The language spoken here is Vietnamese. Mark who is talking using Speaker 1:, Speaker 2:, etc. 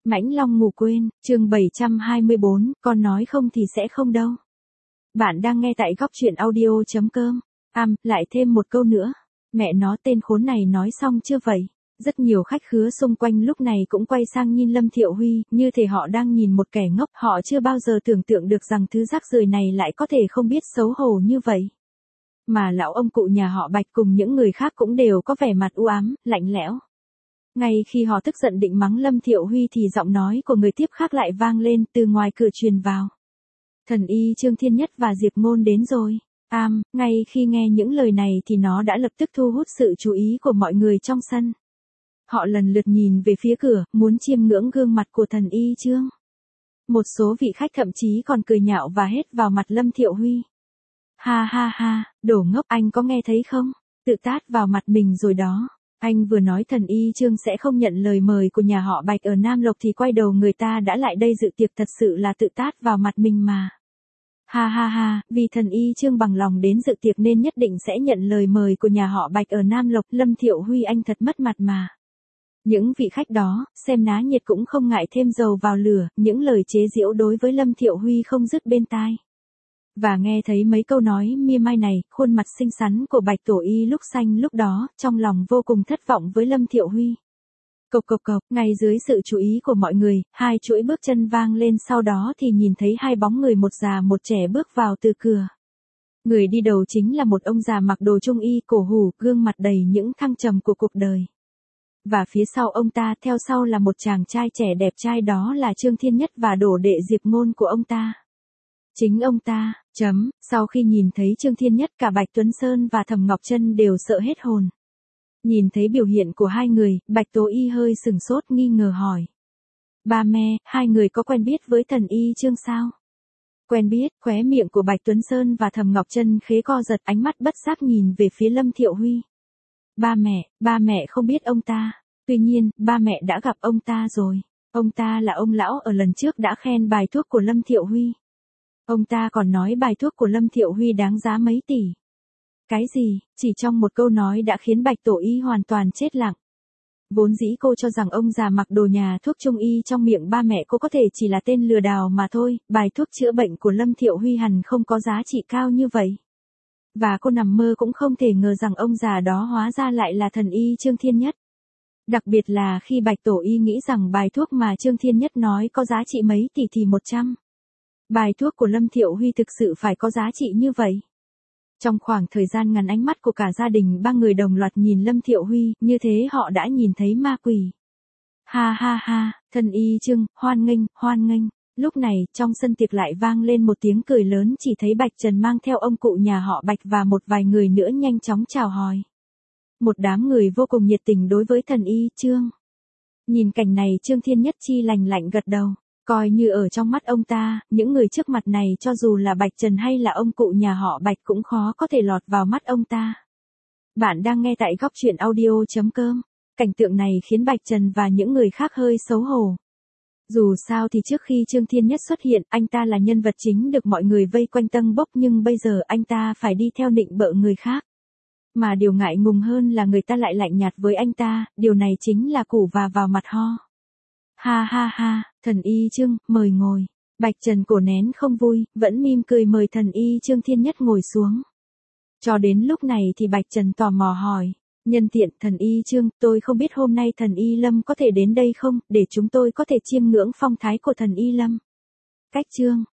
Speaker 1: Mãnh Long ngủ quên, chương 724, con nói không thì sẽ không đâu. Bạn đang nghe tại góc truyện audio.com. Lại thêm một câu nữa. Mẹ nó tên khốn này nói xong chưa vậy? Rất nhiều khách khứa xung quanh lúc này cũng quay sang nhìn Lâm Thiệu Huy, như thể họ đang nhìn một kẻ ngốc. Họ chưa bao giờ tưởng tượng được rằng thứ rác rưởi này lại có thể không biết xấu hổ như vậy. Mà lão ông cụ nhà họ Bạch cùng những người khác cũng đều có vẻ mặt u ám, lạnh lẽo. Ngay khi họ tức giận định mắng Lâm Thiệu Huy thì giọng nói của người tiếp khác lại vang lên từ ngoài cửa truyền vào. Thần y Trương Thiên Nhất và Diệp Ngôn đến rồi. Ngay khi nghe những lời này thì nó đã lập tức thu hút sự chú ý của mọi người trong sân. Họ lần lượt nhìn về phía cửa, muốn chiêm ngưỡng gương mặt của thần y Trương. Một số vị khách thậm chí còn cười nhạo và hét vào mặt Lâm Thiệu Huy. Ha ha ha, đồ ngốc, anh có nghe thấy không? Tự tát vào mặt mình rồi đó. Anh vừa nói thần y Trương sẽ không nhận lời mời của nhà họ Bạch ở Nam Lộc thì quay đầu người ta đã lại đây dự tiệc, thật sự là tự tát vào mặt mình mà. Ha ha ha, vì thần y Trương bằng lòng đến dự tiệc nên nhất định sẽ nhận lời mời của nhà họ Bạch ở Nam Lộc. Lâm Thiệu Huy anh thật mất mặt mà. Những vị khách đó, xem náo nhiệt cũng không ngại thêm dầu vào lửa, những lời chế giễu đối với Lâm Thiệu Huy không dứt bên tai. Và nghe thấy mấy câu nói mỉa mai này, khuôn mặt xinh xắn của Bạch Tổ Y lúc xanh lúc đó, trong lòng vô cùng thất vọng với Lâm Thiệu Huy. Cộc cộc cộc, ngay dưới sự chú ý của mọi người, hai chuỗi bước chân vang lên, sau đó thì nhìn thấy hai bóng người, một già một trẻ bước vào từ cửa. Người đi đầu chính là một ông già mặc đồ trung y, cổ hủ, gương mặt đầy những thăng trầm của cuộc đời. Và phía sau ông ta, theo sau là một chàng trai trẻ đẹp trai, đó là Trương Thiên Nhất và đồ đệ Diệp Ngôn của ông ta. Chính ông ta, sau khi nhìn thấy Trương Thiên Nhất, cả Bạch Tuấn Sơn và Thẩm Ngọc Trân đều sợ hết hồn. Nhìn thấy biểu hiện của hai người, Bạch Tố Y hơi sừng sốt nghi ngờ hỏi. Ba mẹ, hai người có quen biết với thần y Trương sao? Quen biết, khóe miệng của Bạch Tuấn Sơn và Thẩm Ngọc Trân khẽ co giật, ánh mắt bất giác nhìn về phía Lâm Thiệu Huy. Ba mẹ không biết ông ta, tuy nhiên, ba mẹ đã gặp ông ta rồi. Ông ta là ông lão ở lần trước đã khen bài thuốc của Lâm Thiệu Huy. Ông ta còn nói bài thuốc của Lâm Thiệu Huy đáng giá mấy tỷ. Cái gì? Chỉ trong một câu nói đã khiến Bạch Tổ Y hoàn toàn chết lặng. Vốn dĩ cô cho rằng ông già mặc đồ nhà thuốc trung y trong miệng ba mẹ cô có thể chỉ là tên lừa đảo mà thôi, bài thuốc chữa bệnh của Lâm Thiệu Huy hẳn không có giá trị cao như vậy. Và cô nằm mơ cũng không thể ngờ rằng ông già đó hóa ra lại là thần y Trương Thiên Nhất. Đặc biệt là khi Bạch Tổ Y nghĩ rằng bài thuốc mà Trương Thiên Nhất nói có giá trị mấy tỷ thì 100. Bài thuốc của Lâm Thiệu Huy thực sự phải có giá trị như vậy. Trong khoảng thời gian ngắn, ánh mắt của cả gia đình ba người đồng loạt nhìn Lâm Thiệu Huy, như thế họ đã nhìn thấy ma quỷ. Ha ha ha, thần y Trương, hoan nghênh. Lúc này, trong sân tiệc lại vang lên một tiếng cười lớn, chỉ thấy Bạch Trần mang theo ông cụ nhà họ Bạch và một vài người nữa nhanh chóng chào hỏi. Một đám người vô cùng nhiệt tình đối với thần y Trương. Nhìn cảnh này, Trương Thiên Nhất chi lạnh gật đầu. Coi như ở trong mắt ông ta, những người trước mặt này cho dù là Bạch Trần hay là ông cụ nhà họ Bạch cũng khó có thể lọt vào mắt ông ta. Bạn đang nghe tại góc truyện audio.com. Cảnh tượng này khiến Bạch Trần và những người khác hơi xấu hổ. Dù sao thì trước khi Trương Thiên Nhất xuất hiện, anh ta là nhân vật chính được mọi người vây quanh tâng bốc, nhưng bây giờ anh ta phải đi theo nịnh bợ người khác. Mà điều ngại ngùng hơn là người ta lại lạnh nhạt với anh ta, điều này chính là củ và vào mặt ho. Ha ha ha, thần y Trương, mời ngồi. Bạch Trần cổ nén không vui, vẫn mỉm cười mời thần y Trương Thiên Nhất ngồi xuống. Cho đến lúc này thì Bạch Trần tò mò hỏi. Nhân tiện, thần y Trương, tôi không biết hôm nay thần y Lâm có thể đến đây không, để chúng tôi có thể chiêm ngưỡng phong thái của thần y Lâm. Cách Trương,